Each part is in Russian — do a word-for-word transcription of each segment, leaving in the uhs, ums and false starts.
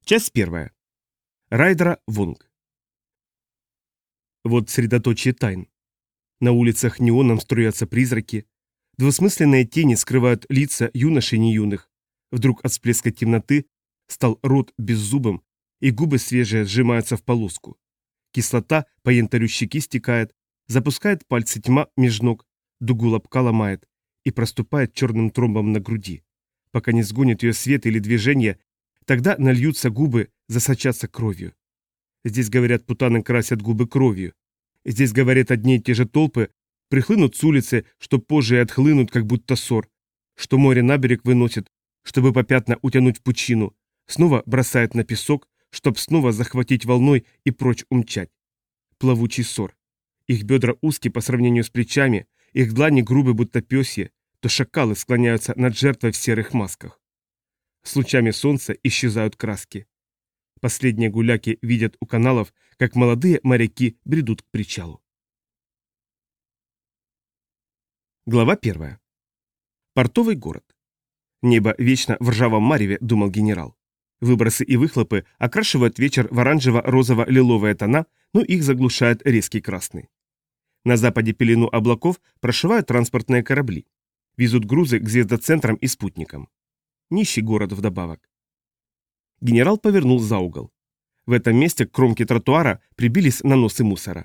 Часть первая. Райдра Вонг. Вот средоточие тайн. На улицах неоном струятся призраки. Двусмысленные тени скрывают лица юношей неюных. Вдруг от всплеска темноты стал рот беззубым, и губы свежие сжимаются в полоску. Кислота по янтарю щеки стекает, запускает пальцы тьма меж ног, дугу лобка ломает и проступает черным тромбом на груди. Пока не сгонит ее свет или движение, тогда нальются губы, засочатся кровью. Здесь, говорят, путаны красят губы кровью. Здесь, говорят, одни и те же толпы прихлынут с улицы, что позже и отхлынут, как будто ссор, что море на берег выносит, чтобы попятно утянуть в пучину, снова бросает на песок, чтоб снова захватить волной и прочь умчать. Плавучий ссор. Их бедра узкие по сравнению с плечами, их длани грубы, будто пёсье, то шакалы склоняются над жертвой в серых масках. С лучами солнца исчезают краски. Последние гуляки видят у каналов, как молодые моряки бредут к причалу. Глава первая. Портовый город. Небо вечно в ржавом мареве, думал генерал. Выбросы и выхлопы окрашивают вечер в оранжево-розово-лиловые тона, но их заглушает резкий красный. На западе пелену облаков прошивают транспортные корабли. Везут грузы к звездоцентрам и спутникам. Нищий город вдобавок. Генерал повернул за угол. В этом месте к кромке тротуара прибились наносы мусора.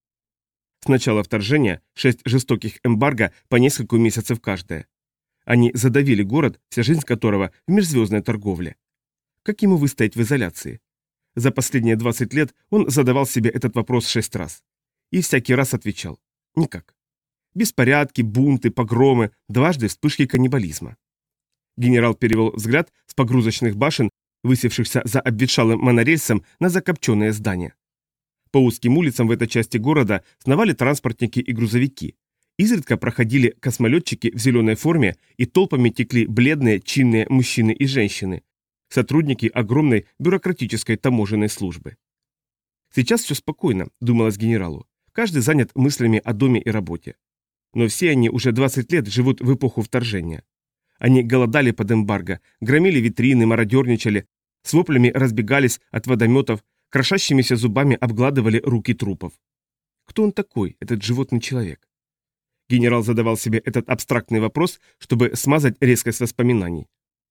С начала вторжения шесть жестоких эмбарго по несколько месяцев каждое. Они задавили город, вся жизнь которого в межзвездной торговле. Как ему выстоять в изоляции? За последние двадцать лет он задавал себе этот вопрос шесть раз. И всякий раз отвечал – никак. Беспорядки, бунты, погромы, дважды вспышки каннибализма. Генерал перевел взгляд с погрузочных башен, высевшихся за обветшалым монорельсом, на закопченные здания. По узким улицам в этой части города сновали транспортники и грузовики. Изредка проходили космолетчики в зеленой форме, и толпами текли бледные, чинные мужчины и женщины, сотрудники огромной бюрократической таможенной службы. Сейчас все спокойно, думалось генералу. Каждый занят мыслями о доме и работе. Но все они уже двадцать лет живут в эпоху вторжения. Они голодали под эмбарго, громили витрины, мародерничали, с воплями разбегались от водометов, крошащимися зубами обгладывали руки трупов. Кто он такой, этот животный человек? Генерал задавал себе этот абстрактный вопрос, чтобы смазать резкость воспоминаний.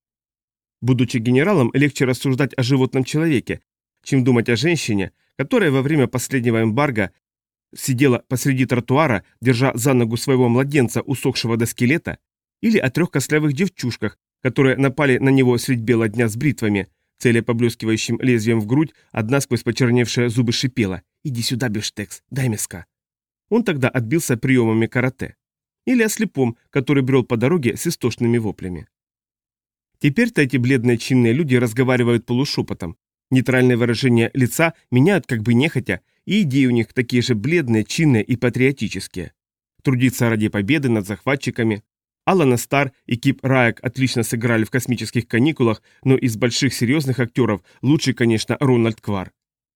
Будучи генералом, легче рассуждать о животном человеке, чем думать о женщине, которая во время последнего эмбарго сидела посреди тротуара, держа за ногу своего младенца, усохшего до скелета, или о трех костлявых девчушках, которые напали на него средь бела дня с бритвами, целя поблескивающим лезвием в грудь, одна сквозь почерневшие зубы шипела: «Иди сюда, бифштекс, дай мяска». Он тогда отбился приемами карате. Или о слепом, который брел по дороге с истошными воплями. Теперь-то эти бледные чинные люди разговаривают полушепотом. Нейтральные выражения лица меняют как бы нехотя, и идеи у них такие же бледные, чинные и патриотические. Трудиться ради победы над захватчиками. Алана Стар и Кип Раек отлично сыграли в «Космических каникулах», но из больших серьезных актеров лучший, конечно, Рональд Квар.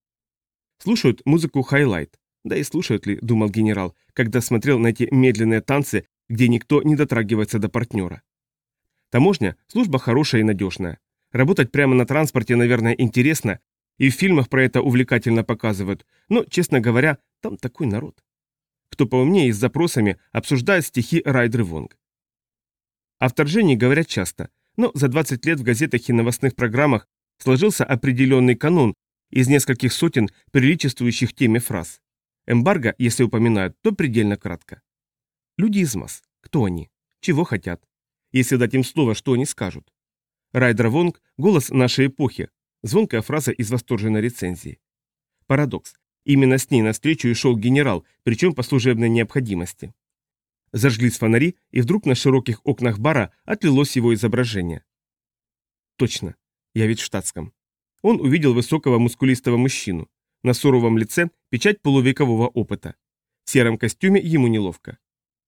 Слушают музыку «Хайлайт». Да и слушают ли, думал генерал, когда смотрел на эти медленные танцы, где никто не дотрагивается до партнера. Таможня – служба хорошая и надежная. Работать прямо на транспорте, наверное, интересно, и в фильмах про это увлекательно показывают, но, честно говоря, там такой народ. Кто поумнее и с запросами обсуждает стихи Райдры Вонг. О вторжении говорят часто, но за двадцать лет в газетах и новостных программах сложился определенный канон из нескольких сотен приличествующих теме фраз. Эмбарго, если упоминают, то предельно кратко. Люди из масс. Кто они? Чего хотят? Если дать им слово, что они скажут? Райдра Вонг – голос нашей эпохи, звонкая фраза из восторженной рецензии. Парадокс. Именно с ней навстречу и шел генерал, причем по служебной необходимости. Зажглись фонари, и вдруг на широких окнах бара отлилось его изображение. Точно, я ведь в штатском. Он увидел высокого мускулистого мужчину. На суровом лице печать полувекового опыта. В сером костюме ему неловко.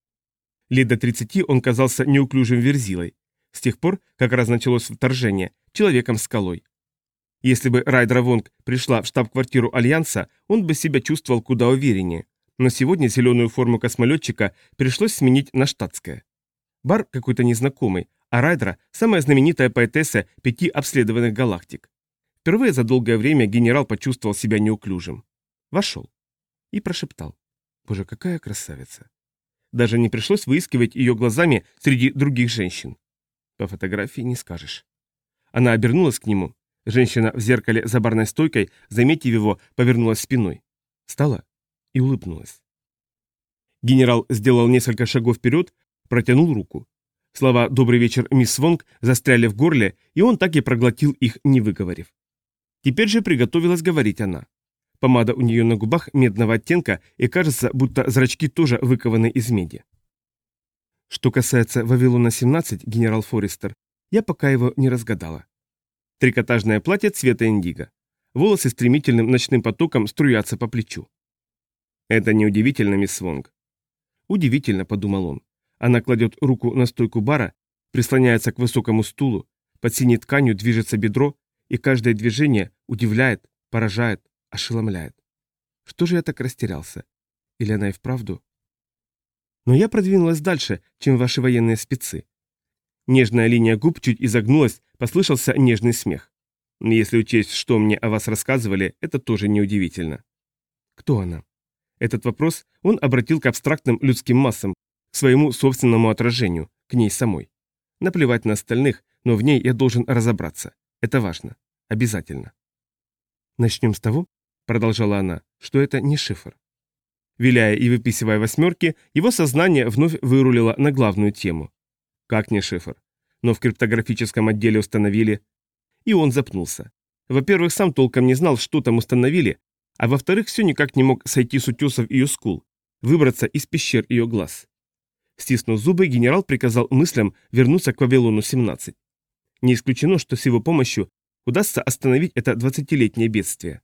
Лет до тридцати он казался неуклюжим верзилой. С тех пор, как раз началось вторжение, человеком-скалой. Если бы Райдра Вонг пришла в штаб-квартиру Альянса, он бы себя чувствовал куда увереннее. Но сегодня зеленую форму космолетчика пришлось сменить на штатское. Бар какой-то незнакомый, а Райдра – самая знаменитая поэтесса пяти обследованных галактик. Впервые за долгое время генерал почувствовал себя неуклюжим. Вошел. И прошептал. Боже, какая красавица. Даже не пришлось выискивать ее глазами среди других женщин. По фотографии не скажешь. Она обернулась к нему. Женщина в зеркале за барной стойкой, заметив его, повернулась спиной. Встала и улыбнулась. Генерал сделал несколько шагов вперед, протянул руку. Слова «Добрый вечер, мисс Вонг» застряли в горле, и он так и проглотил их, не выговорив. Теперь же приготовилась говорить она. Помада у нее на губах медного оттенка, и кажется, будто зрачки тоже выкованы из меди. Что касается Вавилона семнадцать, генерал Форестер, я пока его не разгадала. Трикотажное платье цвета индиго. Волосы стремительным ночным потоком струятся по плечу. Это неудивительно, мисс Вонг. Удивительно, подумал он. Она кладет руку на стойку бара, прислоняется к высокому стулу, под синей тканью движется бедро, и каждое движение удивляет, поражает, ошеломляет. Что же я так растерялся? Или она и вправду? Но я продвинулась дальше, чем ваши военные спецы. Нежная линия губ чуть изогнулась, послышался нежный смех. Если учесть, что мне о вас рассказывали, это тоже неудивительно. Кто она? Этот вопрос он обратил к абстрактным людским массам, к своему собственному отражению, к ней самой. Наплевать на остальных, но в ней я должен разобраться. Это важно. Обязательно. Начнем с того, продолжала она, что это не шифр. Виляя и выписывая восьмерки, его сознание вновь вырулило на главную тему. Как не шифр? Но в криптографическом отделе установили... И он запнулся. Во-первых, сам толком не знал, что там установили, а во-вторых, все никак не мог сойти с утесов ее скул, выбраться из пещер ее глаз. Стиснув зубы, генерал приказал мыслям вернуться к Вавилону семнадцать. Не исключено, что с его помощью удастся остановить это двадцатилетнее бедствие.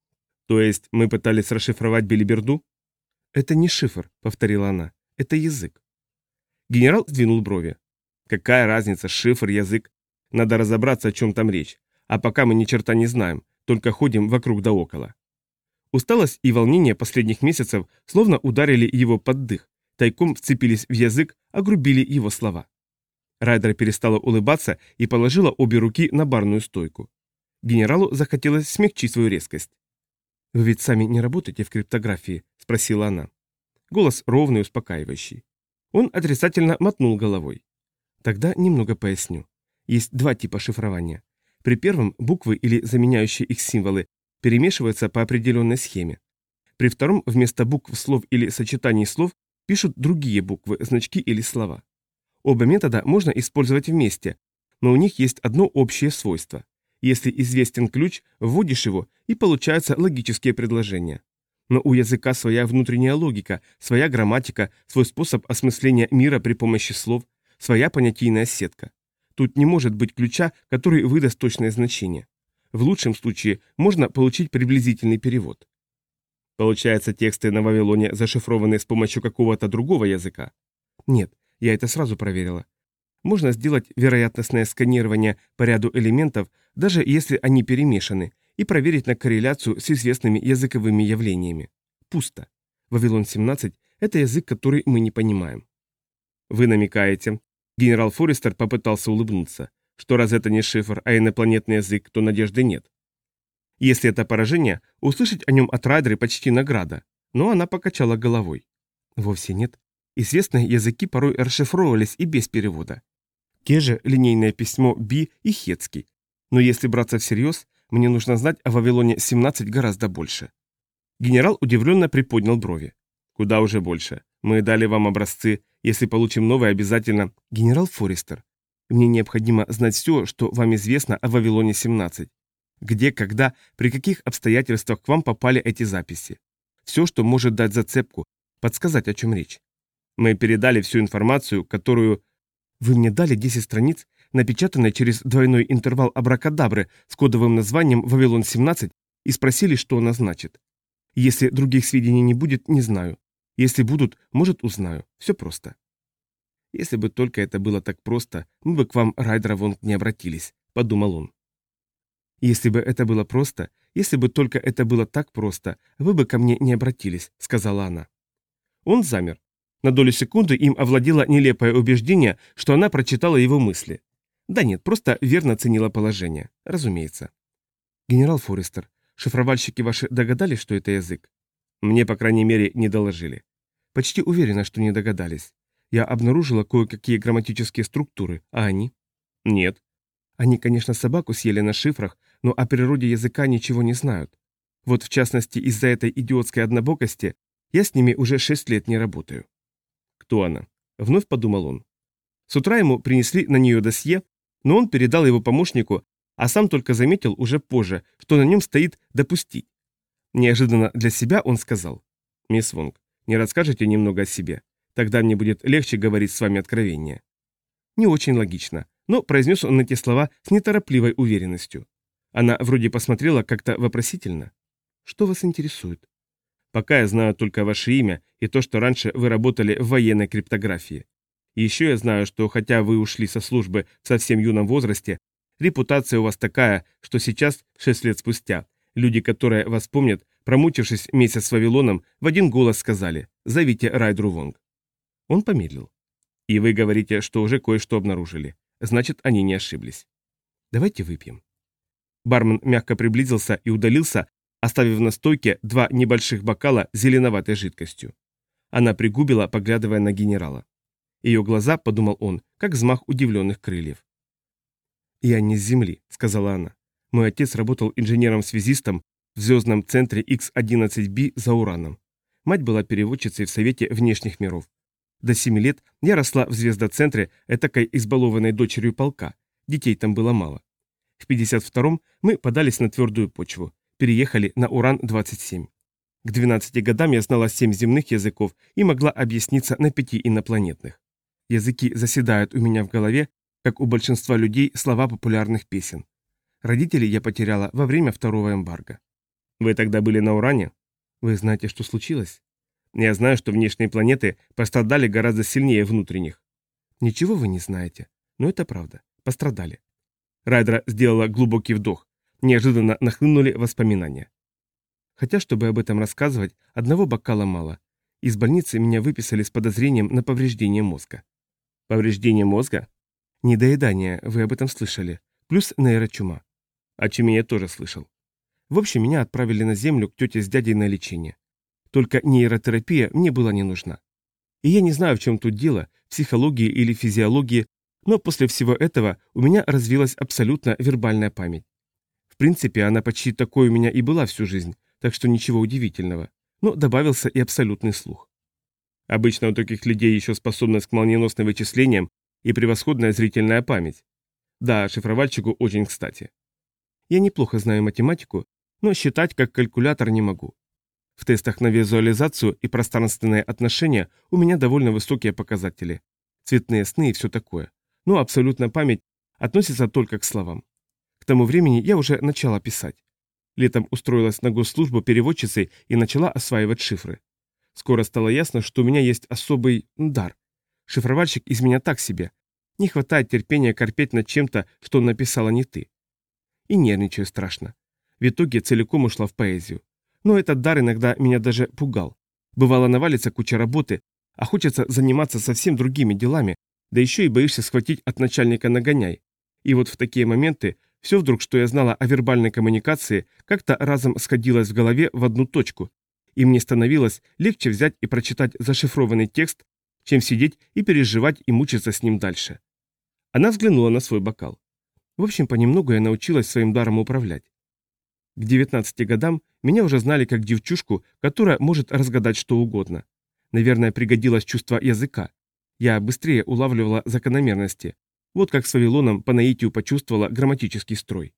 То есть мы пытались расшифровать билиберду? Это не шифр, повторила она, это язык. Генерал сдвинул брови. Какая разница, шифр, язык? Надо разобраться, о чем там речь. А пока мы ни черта не знаем, только ходим вокруг да около. Усталость и волнение последних месяцев словно ударили его под дых, тайком вцепились в язык, огрубили его слова. Райдер перестала улыбаться и положила обе руки на барную стойку. Генералу захотелось смягчить свою резкость. «Вы ведь сами не работаете в криптографии?» – спросила она. Голос ровный, успокаивающий. Он отрицательно мотнул головой. Тогда немного поясню. Есть два типа шифрования. При первом буквы или заменяющие их символы перемешиваются по определенной схеме. При втором вместо букв слов или сочетаний слов пишут другие буквы, значки или слова. Оба метода можно использовать вместе, но у них есть одно общее свойство. Если известен ключ, вводишь его, и получаются логические предложения. Но у языка своя внутренняя логика, своя грамматика, свой способ осмысления мира при помощи слов, своя понятийная сетка. Тут не может быть ключа, который выдаст точное значение. В лучшем случае можно получить приблизительный перевод. Получается, тексты на Вавилоне зашифрованы с помощью какого-то другого языка? Нет, я это сразу проверила. Можно сделать вероятностное сканирование по ряду элементов, даже если они перемешаны, и проверить на корреляцию с известными языковыми явлениями. Пусто. Вавилон семнадцать – это язык, который мы не понимаем. Вы намекаете. Генерал Форестер попытался улыбнуться, что раз это не шифр, а инопланетный язык, то надежды нет. Если это поражение, услышать о нем от Райдеры почти награда, но она покачала головой. Вовсе нет. Известные языки порой расшифровывались и без перевода. Те же линейное письмо Би и Хетский. Но если браться всерьез, мне нужно знать о Вавилоне семнадцать гораздо больше. Генерал удивленно приподнял брови. Куда уже больше. Мы дали вам образцы. Если получим новые, обязательно... Генерал Форестер, мне необходимо знать все, что вам известно о Вавилоне семнадцать. Где, когда, при каких обстоятельствах к вам попали эти записи. Все, что может дать зацепку, подсказать, о чем речь. Мы передали всю информацию, которую... Вы мне дали десять страниц, напечатанные через двойной интервал абракадабры с кодовым названием «Вавилон семнадцать» и спросили, что она значит. Если других сведений не будет, не знаю. Если будут, может, узнаю. Все просто. Если бы только это было так просто, мы бы к вам, Райдер Вонг, не обратились, подумал он. Если бы это было просто, если бы только это было так просто, вы бы ко мне не обратились, сказала она. Он замер. На долю секунды им овладело нелепое убеждение, что она прочитала его мысли. Да нет, просто верно оценила положение, разумеется. Генерал Форестер, шифровальщики ваши догадались, что это язык? Мне, по крайней мере, не доложили. Почти уверена, что не догадались. Я обнаружила кое-какие грамматические структуры, а они? Нет. Они, конечно, собаку съели на шифрах, но о природе языка ничего не знают. Вот в частности, из-за этой идиотской однобокости я с ними уже шесть лет не работаю. Кто она? Вновь подумал он. С утра ему принесли на нее досье, но он передал его помощнику, а сам только заметил уже позже, что на нем стоит «допустить». Неожиданно для себя он сказал: «Мисс Вонг, не расскажете немного о себе? Тогда мне будет легче говорить с вами откровение». Не очень логично, но произнес он эти слова с неторопливой уверенностью. Она вроде посмотрела как-то вопросительно. «Что вас интересует?» «Пока я знаю только ваше имя и то, что раньше вы работали в военной криптографии. И еще я знаю, что хотя вы ушли со службы в совсем юном возрасте, репутация у вас такая, что сейчас, шесть лет спустя, люди, которые вас помнят, промучившись месяц с Вавилоном, в один голос сказали: «Зовите Райдру Вонг». Он помедлил. «И вы говорите, что уже кое-что обнаружили. Значит, они не ошиблись. Давайте выпьем». Бармен мягко приблизился и удалился, оставив на стойке два небольших бокала с зеленоватой жидкостью. Она пригубила, поглядывая на генерала. Ее глаза, подумал он, как взмах удивленных крыльев. «Я не с Земли», — сказала она. «Мой отец работал инженером-связистом в звездном центре икс одиннадцать би за Ураном. Мать была переводчицей в Совете внешних миров. До семи лет я росла в звездоцентре этакой избалованной дочерью полка. Детей там было мало. В пятьдесят втором мы подались на твердую почву, переехали на Уран двадцать семь. К двенадцати годам я знала семь земных языков и могла объясниться на пяти инопланетных. Языки заседают у меня в голове, как у большинства людей слова популярных песен. Родителей я потеряла во время второго эмбарго. Вы тогда были на Уране? Вы знаете, что случилось? Я знаю, что внешние планеты пострадали гораздо сильнее внутренних. Ничего вы не знаете, но это правда. Пострадали. Райдра сделала глубокий вдох. Неожиданно нахлынули воспоминания. Хотя, чтобы об этом рассказывать, одного бокала мало. Из больницы меня выписали с подозрением на повреждение мозга. Повреждение мозга? Недоедание, вы об этом слышали. Плюс нейрочума. О чуме я тоже слышал. В общем, меня отправили на Землю к тете с дядей на лечение. Только нейротерапия мне была не нужна. И я не знаю, в чем тут дело, психологии или физиологии, но после всего этого у меня развилась абсолютно вербальная память. В принципе, она почти такой у меня и была всю жизнь, так что ничего удивительного. Но добавился и абсолютный слух. Обычно у таких людей еще способность к молниеносным вычислениям и превосходная зрительная память. Да, шифровальщику очень кстати. Я неплохо знаю математику, но считать как калькулятор не могу. В тестах на визуализацию и пространственные отношения у меня довольно высокие показатели. Цветные сны и все такое. Но абсолютная память относится только к словам. К тому времени я уже начала писать. Летом устроилась на госслужбу переводчицей и начала осваивать шифры. Скоро стало ясно, что у меня есть особый дар. Шифровальщик из меня так себе. Не хватает терпения корпеть над чем-то, что написала не ты. И нервничаю страшно. В итоге целиком ушла в поэзию. Но этот дар иногда меня даже пугал. Бывало, навалится куча работы, а хочется заниматься совсем другими делами, да еще и боишься схватить от начальника нагоняй. И вот в такие моменты все вдруг, что я знала о вербальной коммуникации, как-то разом сходилось в голове в одну точку, и мне становилось легче взять и прочитать зашифрованный текст, чем сидеть и переживать и мучиться с ним дальше. Она взглянула на свой бокал. В общем, понемногу я научилась своим даром управлять. К девятнадцати годам меня уже знали как девчушку, которая может разгадать что угодно. Наверное, пригодилось чувство языка. Я быстрее улавливала закономерности. Вот как с Вавилоном по наитию почувствовала грамматический строй.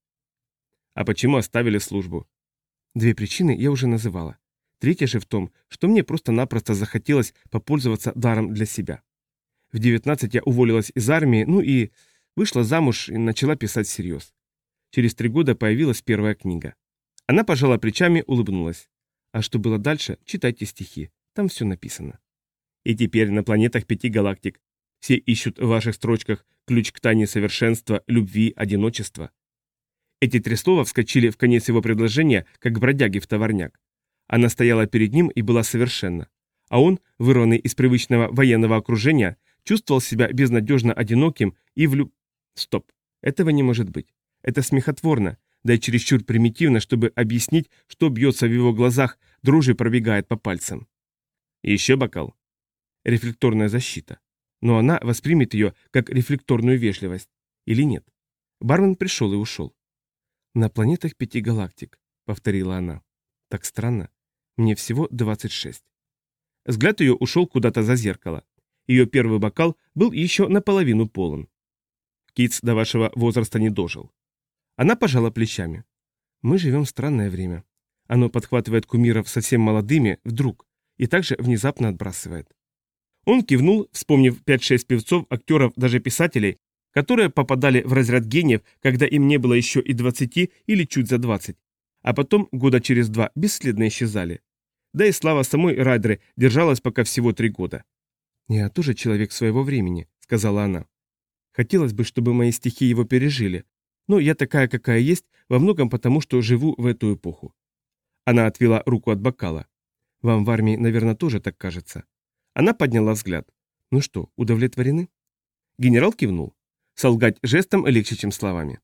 А почему оставили службу? Две причины я уже называла. Третья же в том, что мне просто-напросто захотелось попользоваться даром для себя. В девятнадцать я уволилась из армии, ну и вышла замуж и начала писать всерьез. Через три года появилась первая книга. Она пожала плечами, улыбнулась. А что было дальше, читайте стихи, там все написано. И теперь на планетах пяти галактик все ищут в ваших строчках ключ к тайне совершенства, любви, одиночества. Эти три слова вскочили в конец его предложения, как бродяги в товарняк. Она стояла перед ним и была совершенна. А он, вырванный из привычного военного окружения, чувствовал себя безнадежно одиноким и влюб... Стоп, этого не может быть. Это смехотворно, да и чересчур примитивно, чтобы объяснить, что бьется в его глазах, дрожи пробегает по пальцам. Еще бокал. Рефлекторная защита. Но она воспримет ее как рефлекторную вежливость. Или нет? Бармен пришел и ушел. «На планетах пяти галактик», — повторила она. «Так странно. Мне всего двадцать шесть». Взгляд ее ушел куда-то за зеркало. Ее первый бокал был еще наполовину полон. Китс до вашего возраста не дожил. Она пожала плечами. Мы живем в странное время. Оно подхватывает кумиров совсем молодыми вдруг и также внезапно отбрасывает. Он кивнул, вспомнив пять-шесть певцов, актеров, даже писателей, которые попадали в разряд гениев, когда им не было еще и двадцати или чуть за двадцать, а потом года через два бесследно исчезали. Да и слава самой Райдеры держалась пока всего три года. «Я тоже человек своего времени», — сказала она. «Хотелось бы, чтобы мои стихи его пережили, но я такая, какая есть, во многом потому, что живу в эту эпоху». Она отвела руку от бокала. «Вам в армии, наверное, тоже так кажется». Она подняла взгляд. «Ну что, удовлетворены?» Генерал кивнул. Солгать жестом легче, чем словами.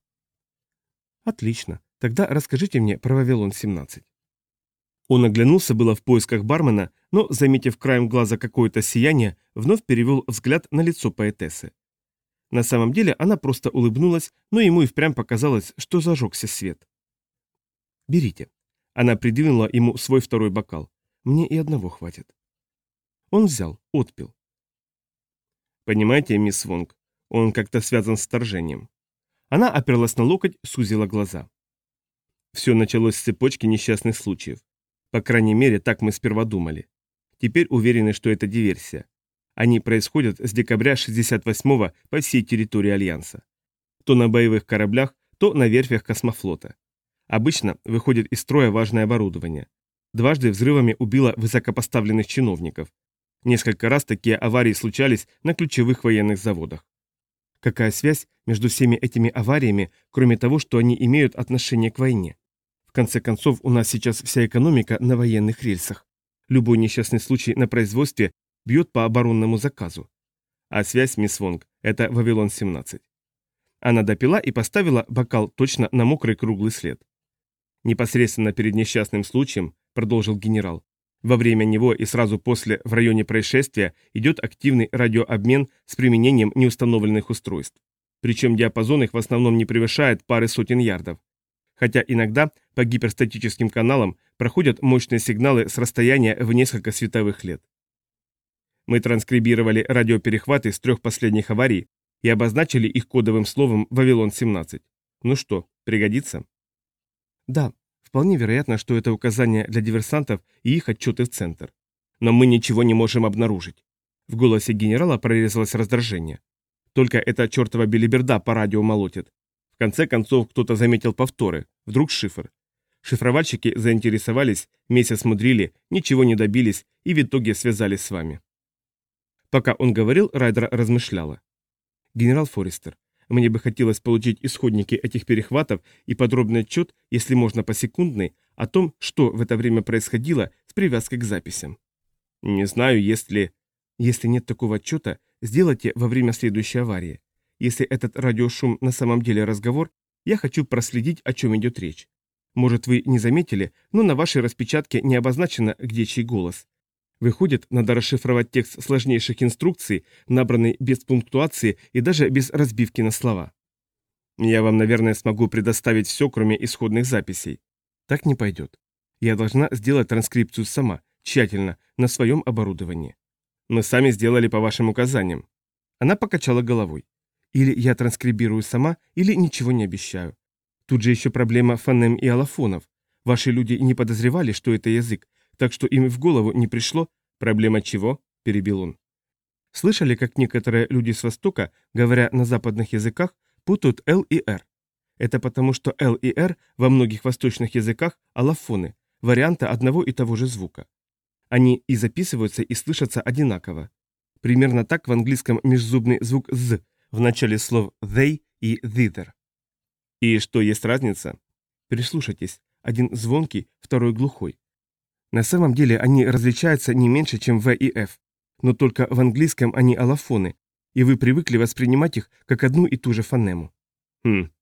«Отлично. Тогда расскажите мне про Вавилон семнадцать». Он оглянулся было в поисках бармена, но, заметив краем глаза какое-то сияние, вновь перевел взгляд на лицо поэтессы. На самом деле она просто улыбнулась, но ему и впрямь показалось, что зажегся свет. «Берите». Она придвинула ему свой второй бокал. «Мне и одного хватит». Он взял, отпил. «Понимаете, мисс Вонг, он как-то связан с вторжением». Она оперлась на локоть, сузила глаза. Все началось с цепочки несчастных случаев. По крайней мере, так мы сперва думали. Теперь уверены, что это диверсия. Они происходят с декабря шестьдесят восьмого по всей территории Альянса. То на боевых кораблях, то на верфях космофлота. Обычно выходит из строя важное оборудование. Дважды взрывами убило высокопоставленных чиновников. Несколько раз такие аварии случались на ключевых военных заводах. Какая связь между всеми этими авариями, кроме того, что они имеют отношение к войне? В конце концов, у нас сейчас вся экономика на военных рельсах. Любой несчастный случай на производстве бьет по оборонному заказу. А связь, мисс Вонг, это Вавилон семнадцать. Она допила и поставила бокал точно на мокрый круглый след. Непосредственно перед несчастным случаем, продолжил генерал, во время него и сразу после в районе происшествия идет активный радиообмен с применением неустановленных устройств. Причем диапазон их в основном не превышает пары сотен ярдов. Хотя иногда по гиперстатическим каналам проходят мощные сигналы с расстояния в несколько световых лет. Мы транскрибировали радиоперехваты с трех последних аварий и обозначили их кодовым словом «Вавилон семнадцать». Ну что, пригодится? Да, вполне вероятно, что это указание для диверсантов и их отчеты в центр. Но мы ничего не можем обнаружить. В голосе генерала прорезалось раздражение. Только эта чертова белиберда по радио молотит. В конце концов, кто-то заметил повторы, вдруг шифр. Шифровальщики заинтересовались, месяц мудрили, ничего не добились и в итоге связались с вами. Пока он говорил, Райдер размышляла. «Генерал Форестер, мне бы хотелось получить исходники этих перехватов и подробный отчет, если можно посекундный, о том, что в это время происходило с привязкой к записям. Не знаю, если... Если нет такого отчета, сделайте во время следующей аварии. Если этот радиошум на самом деле разговор, я хочу проследить, о чем идет речь. Может, вы не заметили, но на вашей распечатке не обозначено, где чей голос. Выходит, надо расшифровать текст сложнейших инструкций, набранный без пунктуации и даже без разбивки на слова. Я вам, наверное, смогу предоставить все, кроме исходных записей. Так не пойдет. Я должна сделать транскрипцию сама, тщательно, на своем оборудовании. Мы сами сделали по вашим указаниям. Она покачала головой. Или я транскрибирую сама, или ничего не обещаю. Тут же еще проблема фонем и аллофонов. Ваши люди не подозревали, что это язык, так что им в голову не пришло. Проблема чего? Перебил он. Слышали, как некоторые люди с Востока, говоря на западных языках, путают L и R? Это потому, что L и R во многих восточных языках аллофоны, варианты одного и того же звука. Они и записываются, и слышатся одинаково. Примерно так в английском межзубный звук «з» в начале слов «they» и «thither». И что, есть разница? Прислушайтесь. Один звонкий, второй глухой. На самом деле они различаются не меньше, чем В и Ф. Но только в английском они аллофоны, и вы привыкли воспринимать их как одну и ту же фонему. Хм.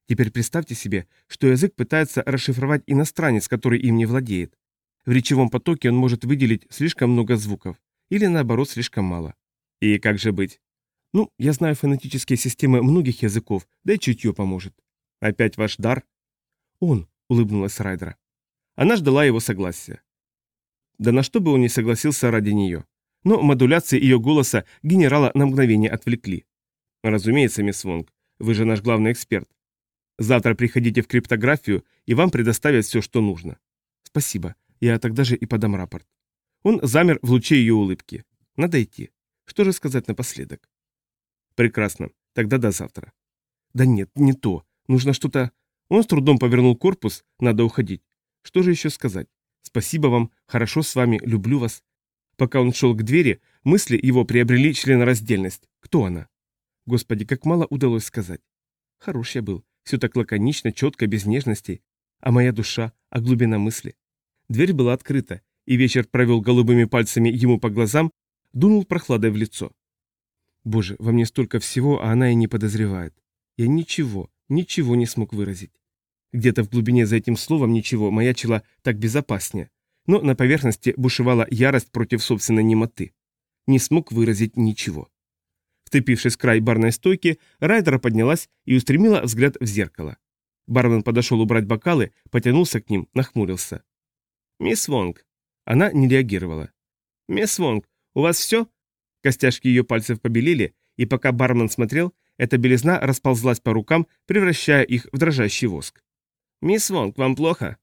Теперь представьте себе, что язык пытается расшифровать иностранец, который им не владеет. В речевом потоке он может выделить слишком много звуков, или наоборот слишком мало. И как же быть? Ну, я знаю фонетические системы многих языков, да и чутье поможет. Опять ваш дар? Он, улыбнулась Райдера. Она ждала его согласия. Да на что бы он не согласился ради нее. Но модуляции ее голоса генерала на мгновение отвлекли. Разумеется, мисс Вонг, вы же наш главный эксперт. Завтра приходите в криптографию, и вам предоставят все, что нужно. Спасибо, я тогда же и подам рапорт. Он замер в луче ее улыбки. Надо идти. Что же сказать напоследок? Прекрасно, тогда до завтра. Да нет, не то. Нужно что-то... Он с трудом повернул корпус, надо уходить. Что же еще сказать? Спасибо вам, хорошо с вами, люблю вас. Пока он шел к двери, мысли его приобрели членораздельность. Кто она? Господи, как мало удалось сказать. Хорош я был, все так лаконично, четко, без нежностей. А моя душа, а глубина мысли. Дверь была открыта, и вечер провел голубыми пальцами ему по глазам, дунул прохладой в лицо. Боже, во мне столько всего, а она и не подозревает. Я ничего, ничего не смог выразить. Где-то в глубине за этим словом ничего маячило так безопаснее, но на поверхности бушевала ярость против собственной немоты. Не смог выразить ничего. Вцепившись в край барной стойки, Райдера поднялась и устремила взгляд в зеркало. Бармен подошел убрать бокалы, потянулся к ним, нахмурился. «Мисс Вонг». Она не реагировала. «Мисс Вонг, у вас все?» Костяшки ее пальцев побелели, и пока бармен смотрел, эта белизна расползлась по рукам, превращая их в дрожащий воск. «Мисс Вонг, вам плохо?»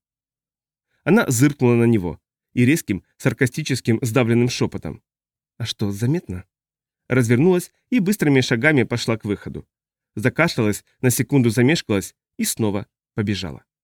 Она зыркнула на него и резким, саркастическим, сдавленным шепотом. «А что, заметно?» Развернулась и быстрыми шагами пошла к выходу. Закашлялась, на секунду замешкалась и снова побежала.